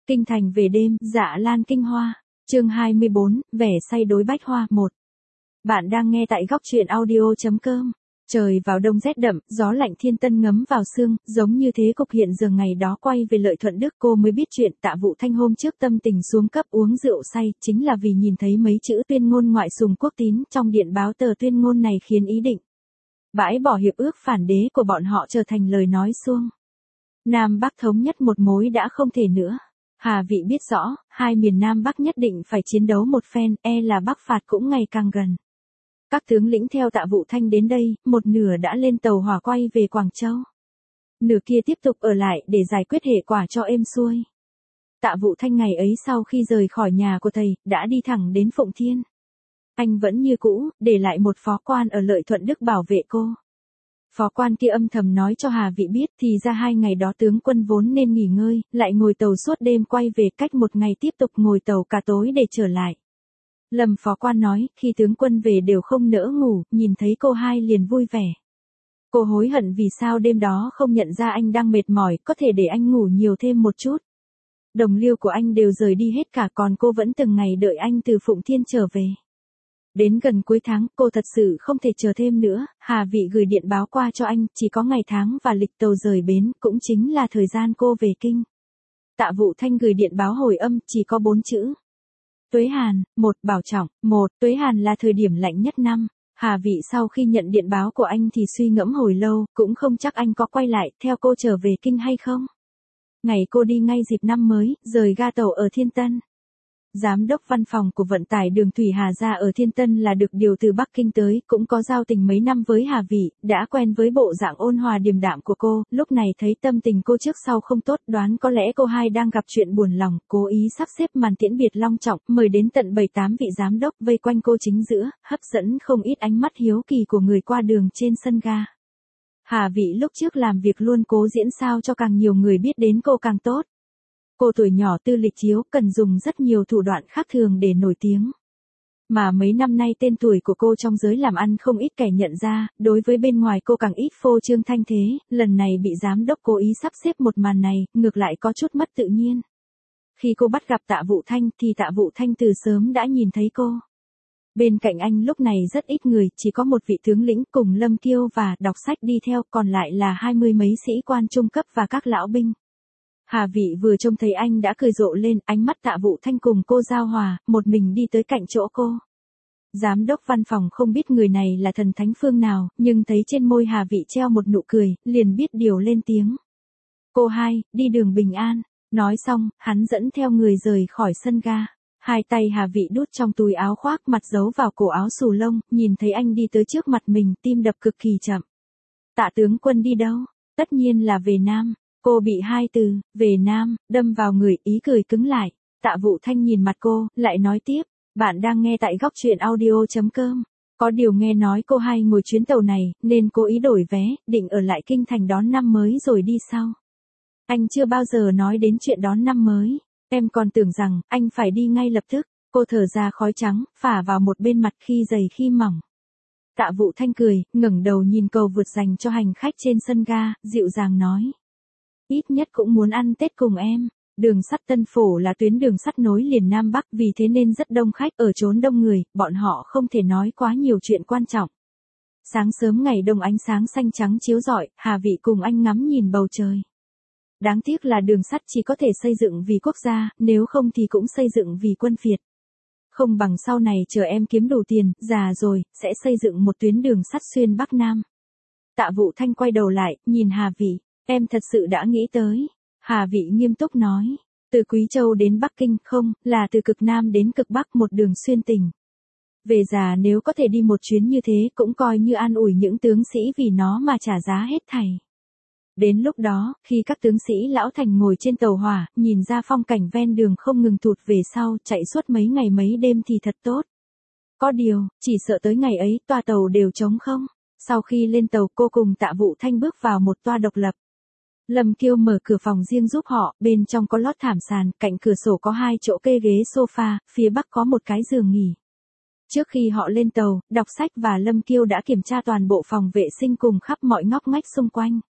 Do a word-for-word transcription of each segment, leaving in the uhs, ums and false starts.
Kinh thành về đêm, Dạ Lan kinh hoa. Chương hai mươi bốn, vẻ say đối bách hoa một. Bạn đang nghe tại góc truyện audio chấm com. Trời vào đông rét đậm, gió lạnh thiên tân ngấm vào xương, giống như thế cục hiện giờ ngày đó quay về Lợi Thuận Đức. Cô mới biết chuyện Tạ Vũ Thanh hôm trước tâm tình xuống cấp uống rượu say, chính là vì nhìn thấy mấy chữ tuyên ngôn ngoại sùng quốc tín trong điện báo. Tờ tuyên ngôn này khiến ý định bãi bỏ hiệp ước phản đế của bọn họ trở thành lời nói suông. Nam Bắc thống nhất một mối đã không thể nữa. Hà Vị biết rõ, hai miền Nam Bắc nhất định phải chiến đấu một phen, e là Bắc phạt cũng ngày càng gần. Các tướng lĩnh theo Tạ Vũ Thanh đến đây, một nửa đã lên tàu hỏa quay về Quảng Châu. Nửa kia tiếp tục ở lại để giải quyết hệ quả cho êm xuôi. Tạ Vũ Thanh ngày ấy sau khi rời khỏi nhà của thầy, đã đi thẳng đến Phụng Thiên. Anh vẫn như cũ, để lại một phó quan ở Lợi Thuận Đức bảo vệ cô. Phó quan kia âm thầm nói cho Hà Vị biết thì ra hai ngày đó tướng quân vốn nên nghỉ ngơi, lại ngồi tàu suốt đêm quay về, cách một ngày tiếp tục ngồi tàu cả tối để trở lại. Lâm phó quan nói, khi tướng quân về đều không nỡ ngủ, nhìn thấy cô hai liền vui vẻ. Cô hối hận vì sao đêm đó không nhận ra anh đang mệt mỏi, có thể để anh ngủ nhiều thêm một chút. Đồng liêu của anh đều rời đi hết cả, còn cô vẫn từng ngày đợi anh từ Phụng Thiên trở về. Đến gần cuối tháng, cô thật sự không thể chờ thêm nữa, Hà Vị gửi điện báo qua cho anh, chỉ có ngày tháng và lịch tàu rời bến, cũng chính là thời gian cô về kinh. Tạ Vũ Thanh gửi điện báo hồi âm, chỉ có bốn chữ. Tuế Hàn, một, bảo trọng, một, Tuế Hàn là thời điểm lạnh nhất năm. Hà Vị sau khi nhận điện báo của anh thì suy ngẫm hồi lâu, cũng không chắc anh có quay lại, theo cô trở về kinh hay không. Ngày cô đi ngay dịp năm mới, rời ga tàu ở Thiên Tân. Giám đốc văn phòng của vận tải đường thủy Hà Gia ở Thiên Tân là được điều từ Bắc Kinh tới, cũng có giao tình mấy năm với Hà Vị, đã quen với bộ dạng ôn hòa điềm đạm của cô, lúc này thấy tâm tình cô trước sau không tốt, đoán có lẽ cô hai đang gặp chuyện buồn lòng, cố ý sắp xếp màn tiễn biệt long trọng, mời đến tận bảy tám vị giám đốc vây quanh cô chính giữa, hấp dẫn không ít ánh mắt hiếu kỳ của người qua đường trên sân ga. Hà Vị lúc trước làm việc luôn cố diễn sao cho càng nhiều người biết đến cô càng tốt. Cô tuổi nhỏ tư lịch chiếu, cần dùng rất nhiều thủ đoạn khác thường để nổi tiếng. Mà mấy năm nay tên tuổi của cô trong giới làm ăn không ít kẻ nhận ra, đối với bên ngoài cô càng ít phô trương thanh thế, lần này bị giám đốc cố ý sắp xếp một màn này, ngược lại có chút mất tự nhiên. Khi cô bắt gặp Tạ Vũ Thanh thì Tạ Vũ Thanh từ sớm đã nhìn thấy cô. Bên cạnh anh lúc này rất ít người, chỉ có một vị tướng lĩnh cùng Lâm Kiêu và đọc sách đi theo, còn lại là hai mươi mấy sĩ quan trung cấp và các lão binh. Hà Vị vừa trông thấy anh đã cười rộ lên, ánh mắt Tạ Vũ Thanh cùng cô giao hòa, một mình đi tới cạnh chỗ cô. Giám đốc văn phòng không biết người này là thần thánh phương nào, nhưng thấy trên môi Hà Vị treo một nụ cười, liền biết điều lên tiếng. Cô hai, đi đường bình an. Nói xong, hắn dẫn theo người rời khỏi sân ga. Hai tay Hà Vị đút trong túi áo khoác, mặt giấu vào cổ áo xù lông, nhìn thấy anh đi tới trước mặt mình, tim đập cực kỳ chậm. Tạ tướng quân đi đâu? Tất nhiên là về Nam. Cô bị hai từ, về Nam, đâm vào người, ý cười cứng lại. Tạ Vũ Thanh nhìn mặt cô, lại nói tiếp, bạn đang nghe tại góc truyện audio chấm com. Có điều nghe nói cô hai ngồi chuyến tàu này, nên cô ý đổi vé, định ở lại kinh thành đón năm mới rồi đi sau. Anh chưa bao giờ nói đến chuyện đón năm mới, em còn tưởng rằng, anh phải đi ngay lập tức. Cô thở ra khói trắng, phả vào một bên mặt khi dày khi mỏng. Tạ Vũ Thanh cười, ngẩng đầu nhìn cầu vượt dành cho hành khách trên sân ga, dịu dàng nói. Ít nhất cũng muốn ăn Tết cùng em. Đường sắt Tân Phổ là tuyến đường sắt nối liền Nam Bắc, vì thế nên rất đông khách, ở chốn đông người, bọn họ không thể nói quá nhiều chuyện quan trọng. Sáng sớm ngày đông ánh sáng xanh trắng chiếu rọi, Hà Vị cùng anh ngắm nhìn bầu trời. Đáng tiếc là đường sắt chỉ có thể xây dựng vì quốc gia, nếu không thì cũng xây dựng vì quân phiệt. Không bằng sau này chờ em kiếm đủ tiền, già rồi, sẽ xây dựng một tuyến đường sắt xuyên Bắc Nam. Tạ Vũ Thanh quay đầu lại, nhìn Hà Vị. Em thật sự đã nghĩ tới. Hà Vị nghiêm túc nói. Từ Quý Châu đến Bắc Kinh, không, là từ cực Nam đến cực Bắc, một đường xuyên tỉnh. Về già nếu có thể đi một chuyến như thế cũng coi như an ủi những tướng sĩ vì nó mà trả giá hết thảy. Đến lúc đó, khi các tướng sĩ lão thành ngồi trên tàu hỏa, nhìn ra phong cảnh ven đường không ngừng thụt về sau, chạy suốt mấy ngày mấy đêm thì thật tốt. Có điều, chỉ sợ tới ngày ấy toa tàu đều trống không. Sau khi lên tàu, cô cùng Tạ Vũ Thanh bước vào một toa độc lập. Lâm Kiêu mở cửa phòng riêng giúp họ, bên trong có lót thảm sàn, cạnh cửa sổ có hai chỗ kê ghế sofa, phía bắc có một cái giường nghỉ. Trước khi họ lên tàu, đọc sách và Lâm Kiêu đã kiểm tra toàn bộ phòng vệ sinh cùng khắp mọi ngóc ngách xung quanh.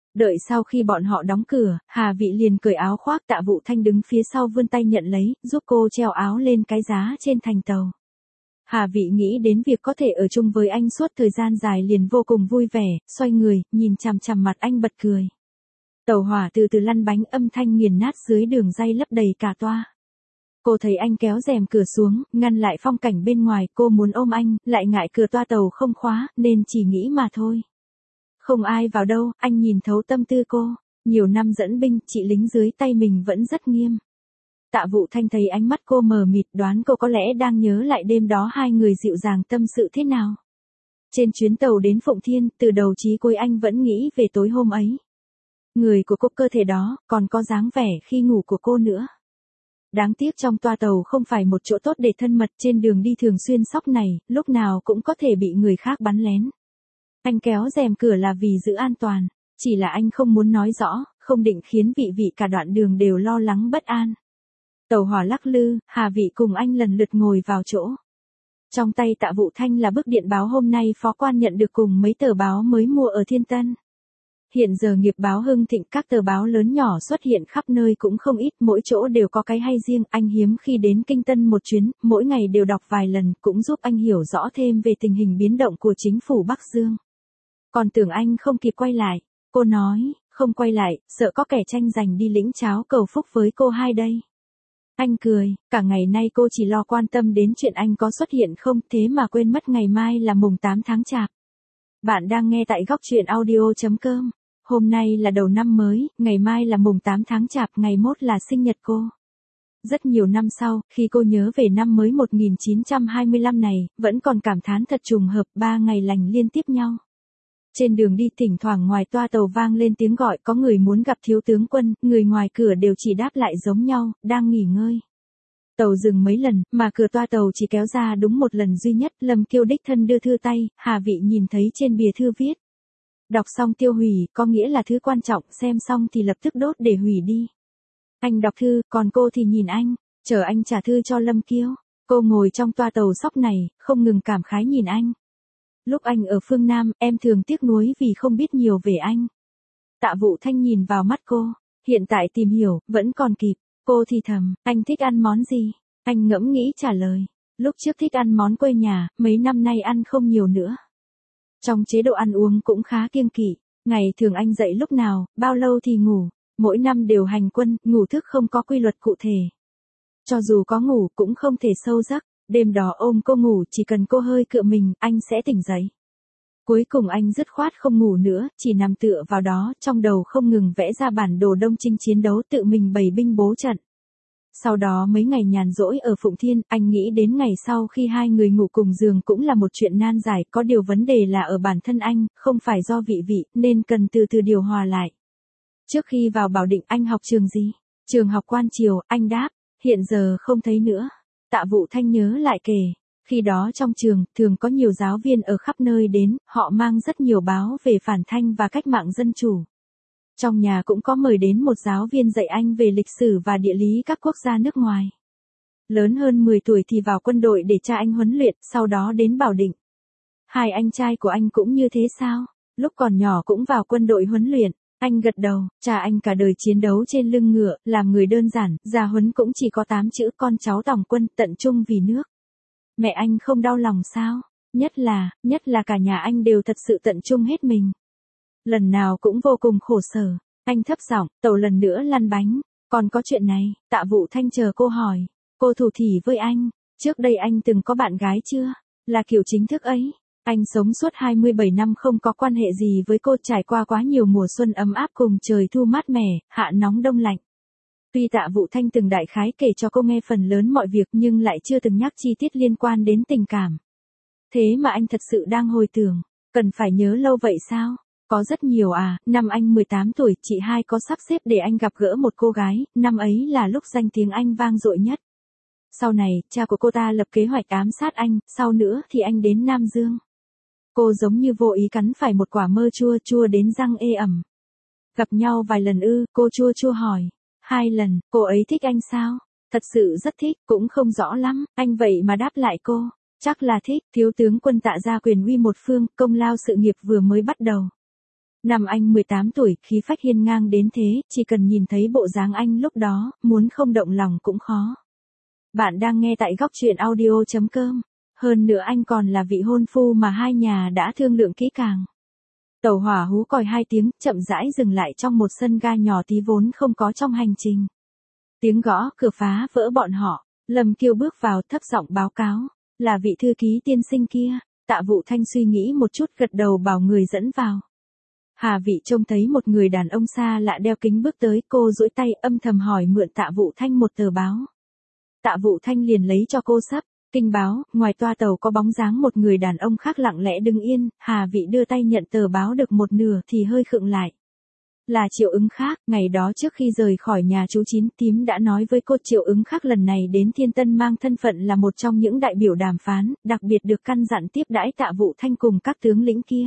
Đợi sau khi bọn họ đóng cửa, Hà Vị liền cởi áo khoác, Tạ Vũ Thanh đứng phía sau vươn tay nhận lấy, giúp cô treo áo lên cái giá trên thành tàu. Hà Vị nghĩ đến việc có thể ở chung với anh suốt thời gian dài liền vô cùng vui vẻ, xoay người, nhìn chằm chằm mặt anh bật cười. Tàu hỏa từ từ lăn bánh, âm thanh nghiền nát dưới đường ray lấp đầy cả toa. Cô thấy anh kéo rèm cửa xuống, ngăn lại phong cảnh bên ngoài, cô muốn ôm anh, lại ngại cửa toa tàu không khóa, nên chỉ nghĩ mà thôi. Không ai vào đâu, anh nhìn thấu tâm tư cô. Nhiều năm dẫn binh, chị lính dưới tay mình vẫn rất nghiêm. Tạ Vũ Thanh thấy ánh mắt cô mờ mịt, đoán cô có lẽ đang nhớ lại đêm đó hai người dịu dàng tâm sự thế nào. Trên chuyến tàu đến Phụng Thiên, từ đầu chí cuối anh vẫn nghĩ về tối hôm ấy. Người của cô, cơ thể đó, còn có dáng vẻ khi ngủ của cô nữa. Đáng tiếc trong toa tàu không phải một chỗ tốt để thân mật, trên đường đi thường xuyên sóc này, lúc nào cũng có thể bị người khác bắn lén. Anh kéo rèm cửa là vì giữ an toàn, chỉ là anh không muốn nói rõ, không định khiến vị vị cả đoạn đường đều lo lắng bất an. Tàu hỏa lắc lư, Hà Vị cùng anh lần lượt ngồi vào chỗ. Trong tay Tạ Vũ Thanh là bức điện báo hôm nay phó quan nhận được cùng mấy tờ báo mới mua ở Thiên Tân. Hiện giờ nghiệp báo hưng thịnh, các tờ báo lớn nhỏ xuất hiện khắp nơi cũng không ít, mỗi chỗ đều có cái hay riêng. Anh hiếm khi đến Kinh Tân một chuyến, mỗi ngày đều đọc vài lần, cũng giúp anh hiểu rõ thêm về tình hình biến động của chính phủ Bắc Dương. Còn tưởng anh không kịp quay lại, cô nói, không quay lại, sợ có kẻ tranh giành đi lĩnh cháo cầu phúc với cô hai đây. Anh cười, cả ngày nay cô chỉ lo quan tâm đến chuyện anh có xuất hiện không, thế mà quên mất ngày mai là mùng tám tháng Chạp. Bạn đang nghe tại góc truyện audio chấm com. Hôm nay là đầu năm mới, ngày mai là mùng tám tháng Chạp, ngày mốt là sinh nhật cô. Rất nhiều năm sau, khi cô nhớ về năm mới một nghìn chín trăm hai mươi lăm này, vẫn còn cảm thán thật trùng hợp, ba ngày lành liên tiếp nhau. Trên đường đi thỉnh thoảng ngoài toa tàu vang lên tiếng gọi, có người muốn gặp thiếu tướng Quân, người ngoài cửa đều chỉ đáp lại giống nhau, đang nghỉ ngơi. Tàu dừng mấy lần, mà cửa toa tàu chỉ kéo ra đúng một lần duy nhất, Lâm Kiêu đích thân đưa thư tay, Hà Vị nhìn thấy trên bìa thư viết. Đọc xong tiêu hủy, có nghĩa là thứ quan trọng, xem xong thì lập tức đốt để hủy đi. Anh đọc thư, còn cô thì nhìn anh, chờ anh trả thư cho Lâm Kiêu. Cô ngồi trong toa tàu sóc này, không ngừng cảm khái nhìn anh. Lúc anh ở phương Nam, em thường tiếc nuối vì không biết nhiều về anh. Tạ Vũ Thanh nhìn vào mắt cô, hiện tại tìm hiểu, vẫn còn kịp. Cô thì thầm, anh thích ăn món gì? Anh ngẫm nghĩ trả lời, lúc trước thích ăn món quê nhà, mấy năm nay ăn không nhiều nữa. Trong chế độ ăn uống cũng khá kiêng kỵ, ngày thường anh dậy lúc nào, bao lâu thì ngủ, mỗi năm đều hành quân, ngủ thức không có quy luật cụ thể. Cho dù có ngủ cũng không thể sâu giấc, đêm đó ôm cô ngủ, chỉ cần cô hơi cựa mình, anh sẽ tỉnh dậy. Cuối cùng anh dứt khoát không ngủ nữa, chỉ nằm tựa vào đó, trong đầu không ngừng vẽ ra bản đồ đông chinh chiến đấu, tự mình bày binh bố trận. Sau đó mấy ngày nhàn rỗi ở Phụng Thiên, anh nghĩ đến ngày sau khi hai người ngủ cùng giường cũng là một chuyện nan giải, có điều vấn đề là ở bản thân anh, không phải do vị vị, nên cần từ từ điều hòa lại. Trước khi vào Bảo Định anh học trường gì? Trường học Quan Triều, anh đáp, hiện giờ không thấy nữa. Tạ Vũ Thanh nhớ lại kể, khi đó trong trường, thường có nhiều giáo viên ở khắp nơi đến, họ mang rất nhiều báo về phản thanh và cách mạng dân chủ. Trong nhà cũng có mời đến một giáo viên dạy anh về lịch sử và địa lý các quốc gia nước ngoài. Lớn hơn mười tuổi thì vào quân đội để cha anh huấn luyện, sau đó đến Bảo Định. Hai anh trai của anh cũng như thế sao? Lúc còn nhỏ cũng vào quân đội huấn luyện. Anh gật đầu, cha anh cả đời chiến đấu trên lưng ngựa, làm người đơn giản, gia huấn cũng chỉ có tám chữ, con cháu tòng quân, tận trung vì nước. Mẹ anh không đau lòng sao? Nhất là, nhất là cả nhà anh đều thật sự tận trung hết mình. Lần nào cũng vô cùng khổ sở. Anh thấp giọng, tàu lần nữa lăn bánh. Còn có chuyện này, Tạ Vũ Thanh chờ cô hỏi. Cô thủ thỉ với anh, trước đây anh từng có bạn gái chưa? Là kiểu chính thức ấy. Anh sống suốt hai mươi bảy năm không có quan hệ gì với cô, trải qua quá nhiều mùa xuân ấm áp cùng trời thu mát mẻ, hạ nóng đông lạnh. Tuy Tạ Vũ Thanh từng đại khái kể cho cô nghe phần lớn mọi việc nhưng lại chưa từng nhắc chi tiết liên quan đến tình cảm. Thế mà anh thật sự đang hồi tưởng, cần phải nhớ lâu vậy sao? Có rất nhiều à, năm anh mười tám tuổi, chị hai có sắp xếp để anh gặp gỡ một cô gái, năm ấy là lúc danh tiếng anh vang dội nhất. Sau này, cha của cô ta lập kế hoạch ám sát anh, sau nữa thì anh đến Nam Dương. Cô giống như vô ý cắn phải một quả mơ chua, chua đến răng ê ẩm. Gặp nhau vài lần ư, cô chua chua hỏi. Hai lần, cô ấy thích anh sao? Thật sự rất thích, cũng không rõ lắm, anh vậy mà đáp lại cô. Chắc là thích, thiếu tướng Quân tạ ra quyền uy một phương, công lao sự nghiệp vừa mới bắt đầu. Năm anh mười tám tuổi, khí phách hiên ngang đến thế, chỉ cần nhìn thấy bộ dáng anh lúc đó, muốn không động lòng cũng khó. Bạn đang nghe tại góc truyện audio.com. Hơn nữa anh còn là vị hôn phu mà hai nhà đã thương lượng kỹ càng. Tàu hỏa hú còi hai tiếng, chậm rãi dừng lại trong một sân ga nhỏ tí vốn không có trong hành trình. Tiếng gõ cửa phá vỡ bọn họ, Lâm Kiêu bước vào thấp giọng báo cáo, là vị thư ký tiên sinh kia. Tạ Vũ Thanh suy nghĩ một chút gật đầu bảo người dẫn vào. Hà Vị trông thấy một người đàn ông xa lạ đeo kính bước tới, cô duỗi tay âm thầm hỏi mượn Tạ Vũ Thanh một tờ báo. Tạ Vũ Thanh liền lấy cho cô sấp, kinh báo, ngoài toa tàu có bóng dáng một người đàn ông khác lặng lẽ đứng yên, Hà Vị đưa tay nhận tờ báo được một nửa thì hơi khựng lại. Là Triệu Ứng Khác, ngày đó trước khi rời khỏi nhà chú Chín, tím đã nói với cô Triệu Ứng Khác lần này đến Thiên Tân mang thân phận là một trong những đại biểu đàm phán, đặc biệt được căn dặn tiếp đãi Tạ Vũ Thanh cùng các tướng lĩnh kia.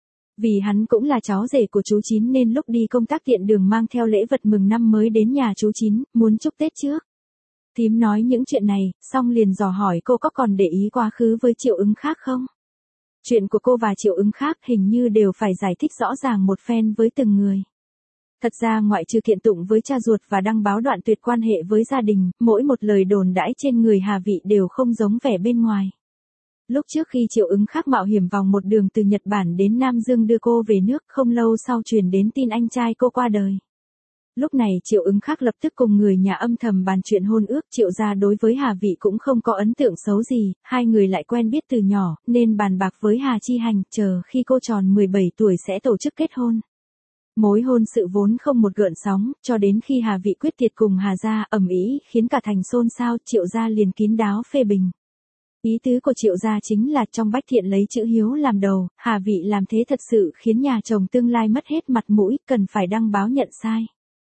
Vì hắn cũng là cháu rể của chú Chín nên lúc đi công tác tiện đường mang theo lễ vật mừng năm mới đến nhà chú Chín, muốn chúc Tết trước. Tím nói những chuyện này, xong liền dò hỏi cô có còn để ý quá khứ với Triệu Ứng Khác không? Chuyện của cô và Triệu Ứng Khác hình như đều phải giải thích rõ ràng một phen với từng người. Thật ra ngoại trừ kiện tụng với cha ruột và đăng báo đoạn tuyệt quan hệ với gia đình, mỗi một lời đồn đãi trên người Hà Vị đều không giống vẻ bên ngoài. Lúc trước khi Triệu Ứng Khác mạo hiểm vòng một đường từ Nhật Bản đến Nam Dương đưa cô về nước, không lâu sau truyền đến tin anh trai cô qua đời. Lúc này Triệu Ứng Khác lập tức cùng người nhà âm thầm bàn chuyện hôn ước. Triệu gia đối với Hà Vị cũng không có ấn tượng xấu gì, hai người lại quen biết từ nhỏ, nên bàn bạc với Hà Chi Hành, chờ khi cô tròn mười bảy tuổi sẽ tổ chức kết hôn. Mối hôn sự vốn không một gợn sóng, cho đến khi Hà Vị quyết tiệt cùng Hà gia ầm ĩ khiến cả thành xôn xao, Triệu gia liền kín đáo phê bình. Ý tứ của Triệu gia chính là trong Bách Thiện lấy chữ hiếu làm đầu, Hà Vị làm thế thật sự khiến nhà chồng tương lai mất hết mặt mũi, cần phải đăng báo nhận sai.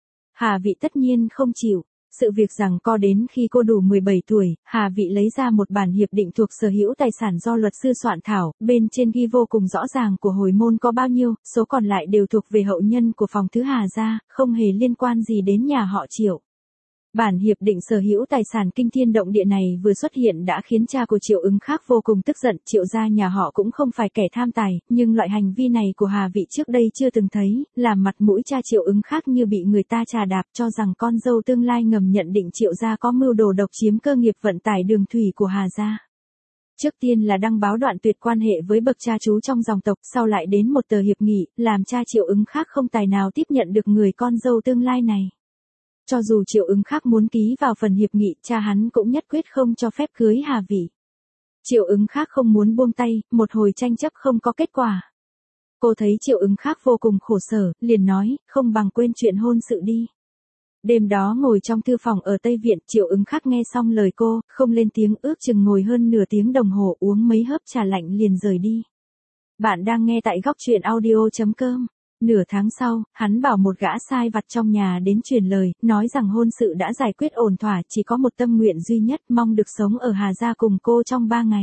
Hà Vị tất nhiên không chịu. Sự việc rằng co đến khi cô đủ mười bảy tuổi, Hà Vị lấy ra một bản hiệp định thuộc sở hữu tài sản do luật sư soạn thảo, bên trên ghi vô cùng rõ ràng của hồi môn có bao nhiêu, số còn lại đều thuộc về hậu nhân của phòng thứ Hà gia, không hề liên quan gì đến nhà họ Triệu. Bản hiệp định sở hữu tài sản kinh thiên động địa này vừa xuất hiện đã khiến cha của Triệu Ứng Khác vô cùng tức giận. Triệu gia nhà họ cũng không phải kẻ tham tài, nhưng loại hành vi này của Hà Vị trước đây chưa từng thấy, làm mặt mũi cha Triệu Ứng Khác như bị người ta trà đạp, cho rằng con dâu tương lai ngầm nhận định Triệu gia có mưu đồ độc chiếm cơ nghiệp vận tải đường thủy của Hà gia. Trước tiên là đăng báo đoạn tuyệt quan hệ với bậc cha chú trong dòng tộc, sau lại đến một tờ hiệp nghị, làm cha Triệu Ứng Khác không tài nào tiếp nhận được người con dâu tương lai này. Cho dù Triệu Ứng Khác muốn ký vào phần hiệp nghị, cha hắn cũng nhất quyết không cho phép cưới Hà Vị. Triệu Ứng Khác không muốn buông tay, một hồi tranh chấp không có kết quả. Cô thấy Triệu Ứng Khác vô cùng khổ sở, liền nói, không bằng quên chuyện hôn sự đi. Đêm đó ngồi trong thư phòng ở Tây Viện, Triệu Ứng Khác nghe xong lời cô, không lên tiếng, ước chừng ngồi hơn nửa tiếng đồng hồ, uống mấy hớp trà lạnh liền rời đi. Bạn đang nghe tại góc truyện audio.com. Nửa tháng sau, hắn bảo một gã sai vặt trong nhà đến truyền lời, nói rằng hôn sự đã giải quyết ổn thỏa, chỉ có một tâm nguyện duy nhất, mong được sống ở Hà gia cùng cô trong ba ngày.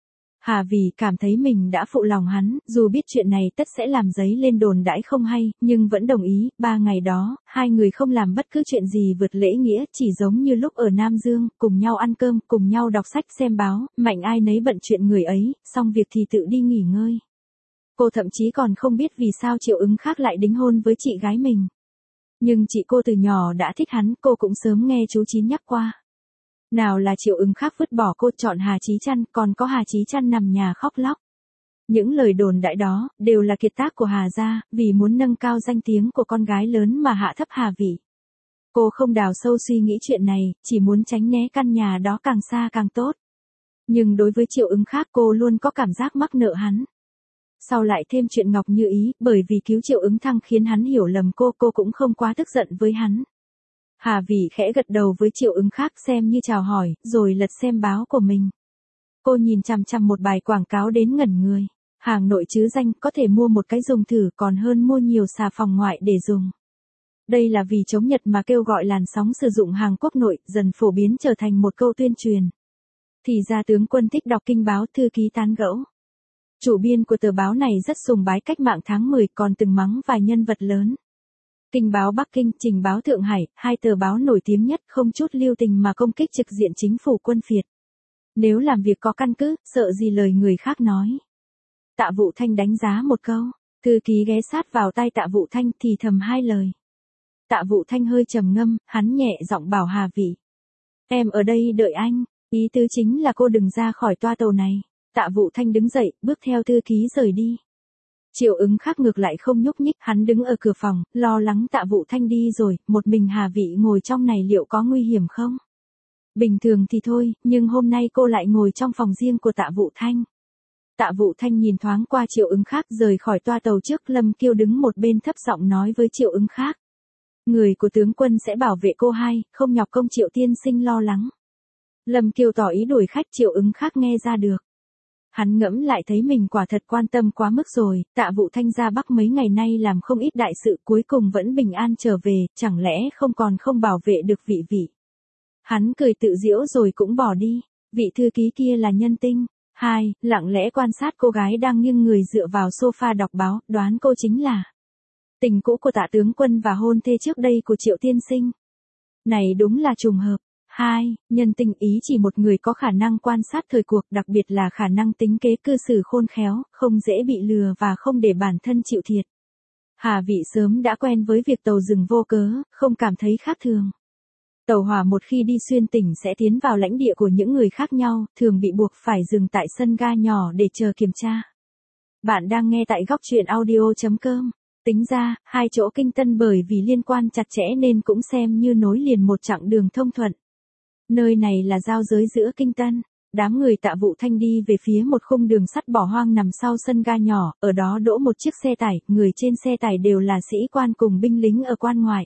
Hà Vì cảm thấy mình đã phụ lòng hắn, dù biết chuyện này tất sẽ làm dấy lên đồn đãi không hay, nhưng vẫn đồng ý. Ba ngày đó, hai người không làm bất cứ chuyện gì vượt lễ nghĩa, chỉ giống như lúc ở Nam Dương, cùng nhau ăn cơm, cùng nhau đọc sách xem báo, mạnh ai nấy bận chuyện người ấy, xong việc thì tự đi nghỉ ngơi. Cô thậm chí còn không biết vì sao Triệu Ứng Khác lại đính hôn với chị gái mình. Nhưng chị cô từ nhỏ đã thích hắn, cô cũng sớm nghe chú Chín nhắc qua. Nào là Triệu Ứng Khác vứt bỏ cô chọn Hà Chí Trăn, còn có Hà Chí Trăn nằm nhà khóc lóc. Những lời đồn đại đó, đều là kiệt tác của Hà gia, vì muốn nâng cao danh tiếng của con gái lớn mà hạ thấp Hà Vị. Cô không đào sâu suy nghĩ chuyện này, chỉ muốn tránh né căn nhà đó càng xa càng tốt. Nhưng đối với Triệu Ứng Khác cô luôn có cảm giác mắc nợ hắn. Sau lại thêm chuyện Ngọc Như Ý, bởi vì cứu Triệu Ứng Thăng khiến hắn hiểu lầm cô, cô cũng không quá tức giận với hắn. Hà Vì khẽ gật đầu với Triệu Ứng Khác xem như chào hỏi, rồi lật xem báo của mình. Cô nhìn chằm chằm một bài quảng cáo đến ngẩn người. Hàng nội chứ danh, có thể mua một cái dùng thử còn hơn mua nhiều xà phòng ngoại để dùng. Đây là vì chống Nhật mà kêu gọi làn sóng sử dụng hàng quốc nội, dần phổ biến trở thành một câu tuyên truyền. Thì ra tướng quân thích đọc kinh báo, thư ký tán gẫu. Chủ biên của tờ báo này rất sùng bái cách mạng tháng mười, còn từng mắng vài nhân vật lớn. Kinh báo Bắc Kinh, Trình báo Thượng Hải, hai tờ báo nổi tiếng nhất không chút lưu tình mà công kích trực diện chính phủ quân phiệt. Nếu làm việc có căn cứ, sợ gì lời người khác nói. Tạ Vũ Thanh đánh giá một câu. Thư ký ghé sát vào tai Tạ Vũ Thanh thì thầm hai lời. Tạ Vũ Thanh hơi trầm ngâm, hắn nhẹ giọng bảo Hà Vị. Em ở đây đợi anh, ý tứ chính là cô đừng ra khỏi toa tàu này. Tạ Vũ Thanh đứng dậy, bước theo thư ký rời đi. Triệu Ứng Khắc ngược lại không nhúc nhích, hắn đứng ở cửa phòng, lo lắng Tạ Vũ Thanh đi rồi, một mình Hà Vị ngồi trong này liệu có nguy hiểm không? Bình thường thì thôi, nhưng hôm nay cô lại ngồi trong phòng riêng của Tạ Vũ Thanh. Tạ Vũ Thanh nhìn thoáng qua Triệu Ứng Khắc rời khỏi toa tàu trước, Lâm Kiêu đứng một bên thấp giọng nói với Triệu Ứng Khắc. Người của tướng quân sẽ bảo vệ cô hai, không nhọc công Triệu tiên sinh lo lắng. Lâm Kiêu tỏ ý đuổi khách, Triệu Ứng Khắc nghe ra được. Hắn ngẫm lại thấy mình quả thật quan tâm quá mức rồi, Tạ Vũ Thanh ra Bắc mấy ngày nay làm không ít đại sự cuối cùng vẫn bình an trở về, chẳng lẽ không còn không bảo vệ được vị vị. Hắn cười tự giễu rồi cũng bỏ đi, vị thư ký kia là nhân tinh. Hai, lặng lẽ quan sát cô gái đang nghiêng người dựa vào sofa đọc báo, đoán cô chính là tình cũ của Tạ tướng quân và hôn thê trước đây của Triệu tiên sinh. Này đúng là trùng hợp. Hai, nhân tinh ý chỉ một người có khả năng quan sát thời cuộc, đặc biệt là khả năng tính kế cư xử khôn khéo, không dễ bị lừa và không để bản thân chịu thiệt. Hà Vị sớm đã quen với việc tàu dừng vô cớ, không cảm thấy khác thường. Tàu hỏa một khi đi xuyên tỉnh sẽ tiến vào lãnh địa của những người khác nhau, thường bị buộc phải dừng tại sân ga nhỏ để chờ kiểm tra. Bạn đang nghe tại góc truyện audio chấm com. Tính ra, hai chỗ Kinh Tân bởi vì liên quan chặt chẽ nên cũng xem như nối liền một chặng đường thông thuận. Nơi này là giao giới giữa Kinh Tân. Đám người Tạ Vũ Thanh đi về phía một khung đường sắt bỏ hoang nằm sau sân ga nhỏ, ở đó đỗ một chiếc xe tải, người trên xe tải đều là sĩ quan cùng binh lính ở quan ngoại.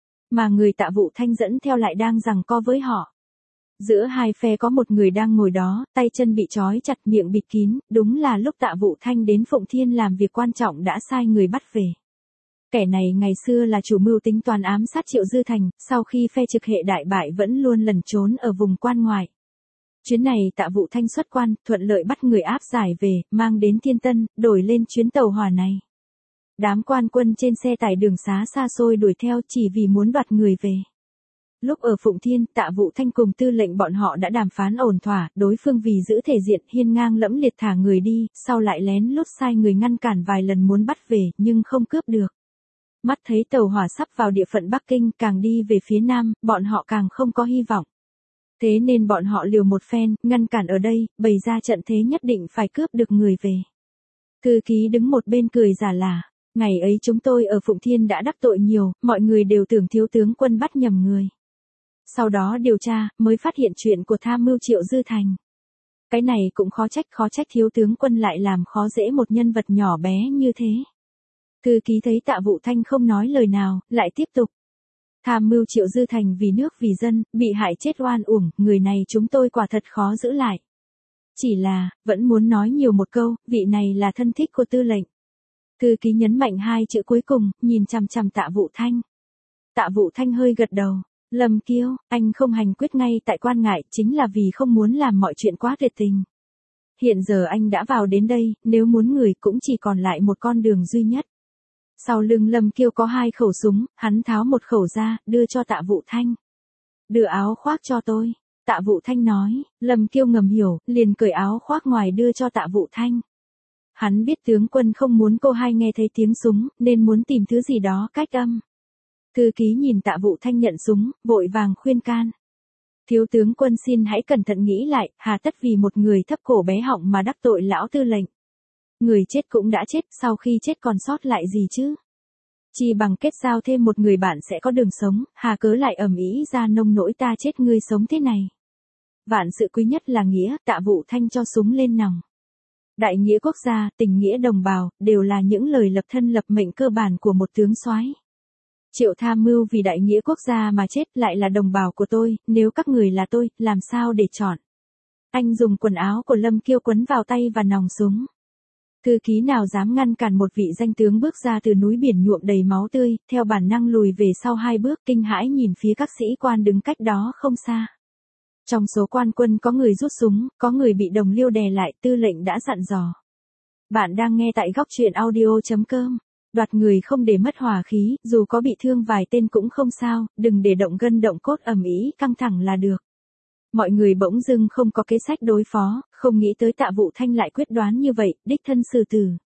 Mà người Tạ Vũ Thanh dẫn theo lại đang giằng co với họ. Giữa hai phe có một người đang ngồi đó, tay chân bị trói chặt, miệng bịt kín, đúng là lúc Tạ Vũ Thanh đến Phụng Thiên làm việc quan trọng đã sai người bắt về. Kẻ này ngày xưa là chủ mưu tính toán ám sát Triệu Dư Thành, sau khi phe trực hệ đại bại vẫn luôn lẩn trốn ở vùng quan ngoại. Chuyến này Tạ Vũ Thanh xuất quan, thuận lợi bắt người áp giải về, mang đến Thiên Tân, đổi lên chuyến tàu hỏa này. Đám quan quân trên xe tải đường xá xa xôi đuổi theo chỉ vì muốn đoạt người về. Lúc ở Phụng Thiên, Tạ Vũ Thanh cùng tư lệnh bọn họ đã đàm phán ổn thỏa, đối phương vì giữ thể diện hiên ngang lẫm liệt thả người đi, sau lại lén lút sai người ngăn cản vài lần muốn bắt về, nhưng không cướp được. Mắt thấy tàu hỏa sắp vào địa phận Bắc Kinh, càng đi về phía Nam, bọn họ càng không có hy vọng. Thế nên bọn họ liều một phen, ngăn cản ở đây, bày ra trận thế nhất định phải cướp được người về. Thư ký đứng một bên cười giả lả. Ngày ấy chúng tôi ở Phụng Thiên đã đắc tội nhiều, mọi người đều tưởng thiếu tướng quân bắt nhầm người. Sau đó điều tra, mới phát hiện chuyện của tham mưu Triệu Dư Thành. Cái này cũng khó trách, khó trách thiếu tướng quân lại làm khó dễ một nhân vật nhỏ bé như thế. Thư ký thấy Tạ Vũ Thanh không nói lời nào, lại tiếp tục. Tham mưu Triệu Dư Thành vì nước vì dân, bị hại chết oan uổng, người này chúng tôi quả thật khó giữ lại. Chỉ là, vẫn muốn nói nhiều một câu, vị này là thân thích của tư lệnh. Thư ký nhấn mạnh hai chữ cuối cùng, nhìn chằm chằm Tạ Vũ Thanh. Tạ Vũ Thanh hơi gật đầu. Lâm Kiêu, anh không hành quyết ngay tại quan ngại chính là vì không muốn làm mọi chuyện quá tuyệt tình. Hiện giờ anh đã vào đến đây, nếu muốn người cũng chỉ còn lại một con đường duy nhất. Sau lưng Lâm Kiêu có hai khẩu súng, hắn tháo một khẩu ra, đưa cho Tạ Vũ Thanh. Đưa áo khoác cho tôi. Tạ Vũ Thanh nói, Lâm Kiêu ngầm hiểu, liền cởi áo khoác ngoài đưa cho Tạ Vũ Thanh. Hắn biết tướng quân không muốn cô hai nghe thấy tiếng súng, nên muốn tìm thứ gì đó cách âm. Thư ký nhìn Tạ Vũ Thanh nhận súng, vội vàng khuyên can. Thiếu tướng quân xin hãy cẩn thận nghĩ lại, hà tất vì một người thấp cổ bé họng mà đắc tội lão tư lệnh. Người chết cũng đã chết, sau khi chết còn sót lại gì chứ? Chỉ bằng kết giao thêm một người bạn sẽ có đường sống, hà cớ lại ầm ĩ ra nông nỗi ta chết ngươi sống thế này. Vạn sự quý nhất là nghĩa, Tạ Vũ Thanh cho súng lên nòng. Đại nghĩa quốc gia, tình nghĩa đồng bào, đều là những lời lập thân lập mệnh cơ bản của một tướng soái. Triệu tham mưu vì đại nghĩa quốc gia mà chết lại là đồng bào của tôi, nếu các người là tôi, làm sao để chọn? Anh dùng quần áo của Lâm Kiêu quấn vào tay và nòng súng. Thư ký nào dám ngăn cản một vị danh tướng bước ra từ núi biển nhuộm đầy máu tươi, theo bản năng lùi về sau hai bước kinh hãi nhìn phía các sĩ quan đứng cách đó không xa. Trong số quan quân có người rút súng, có người bị đồng liêu đè lại, tư lệnh đã dặn dò. Bạn đang nghe tại góc truyện audio chấm com. Đoạt người không để mất hòa khí, dù có bị thương vài tên cũng không sao, đừng để động gân động cốt ầm ĩ căng thẳng là được. Mọi người bỗng dưng không có kế sách đối phó, không nghĩ tới Tạ Vũ Thanh lại quyết đoán như vậy, đích thân xử tử.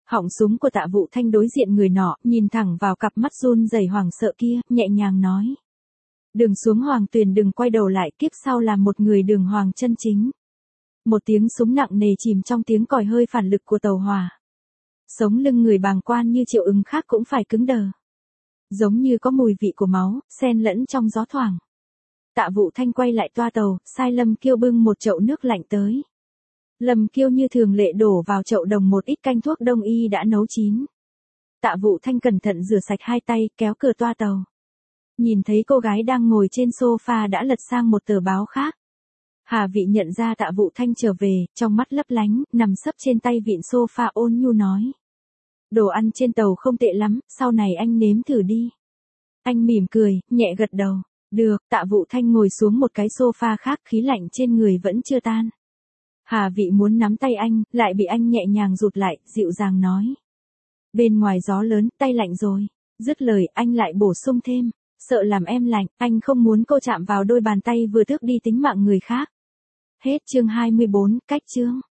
Họng súng của Tạ Vũ Thanh đối diện người nọ, nhìn thẳng vào cặp mắt run rẩy hoảng sợ kia, nhẹ nhàng nói. Đường xuống Hoàng Tuyền, đừng quay đầu lại, kiếp sau là một người đường hoàng chân chính. Một tiếng súng nặng nề chìm trong tiếng còi hơi phản lực của tàu hỏa. Sống lưng người bàng quan như Triệu Ứng khác cũng phải cứng đờ. Giống như có mùi vị của máu, xen lẫn trong gió thoảng. Tạ Vũ Thanh quay lại toa tàu, sai Lâm Kiêu bưng một chậu nước lạnh tới. Lâm Kiêu như thường lệ đổ vào chậu đồng một ít canh thuốc đông y đã nấu chín. Tạ Vũ Thanh cẩn thận rửa sạch hai tay, kéo cửa toa tàu. Nhìn thấy cô gái đang ngồi trên sofa đã lật sang một tờ báo khác. Hà Vị nhận ra Tạ Vũ Thanh trở về, trong mắt lấp lánh, nằm sấp trên tay vịn sofa ôn nhu nói. Đồ ăn trên tàu không tệ lắm, sau này anh nếm thử đi. Anh mỉm cười, nhẹ gật đầu. Được, Tạ Vũ Thanh ngồi xuống một cái sofa khác, khí lạnh trên người vẫn chưa tan. Hà Vị muốn nắm tay anh, lại bị anh nhẹ nhàng rụt lại, dịu dàng nói. Bên ngoài gió lớn, tay lạnh rồi. Dứt lời, anh lại bổ sung thêm. Sợ làm em lạnh, anh không muốn cô chạm vào đôi bàn tay vừa tước đi tính mạng người khác. Hết chương hai mươi bốn, cách chương.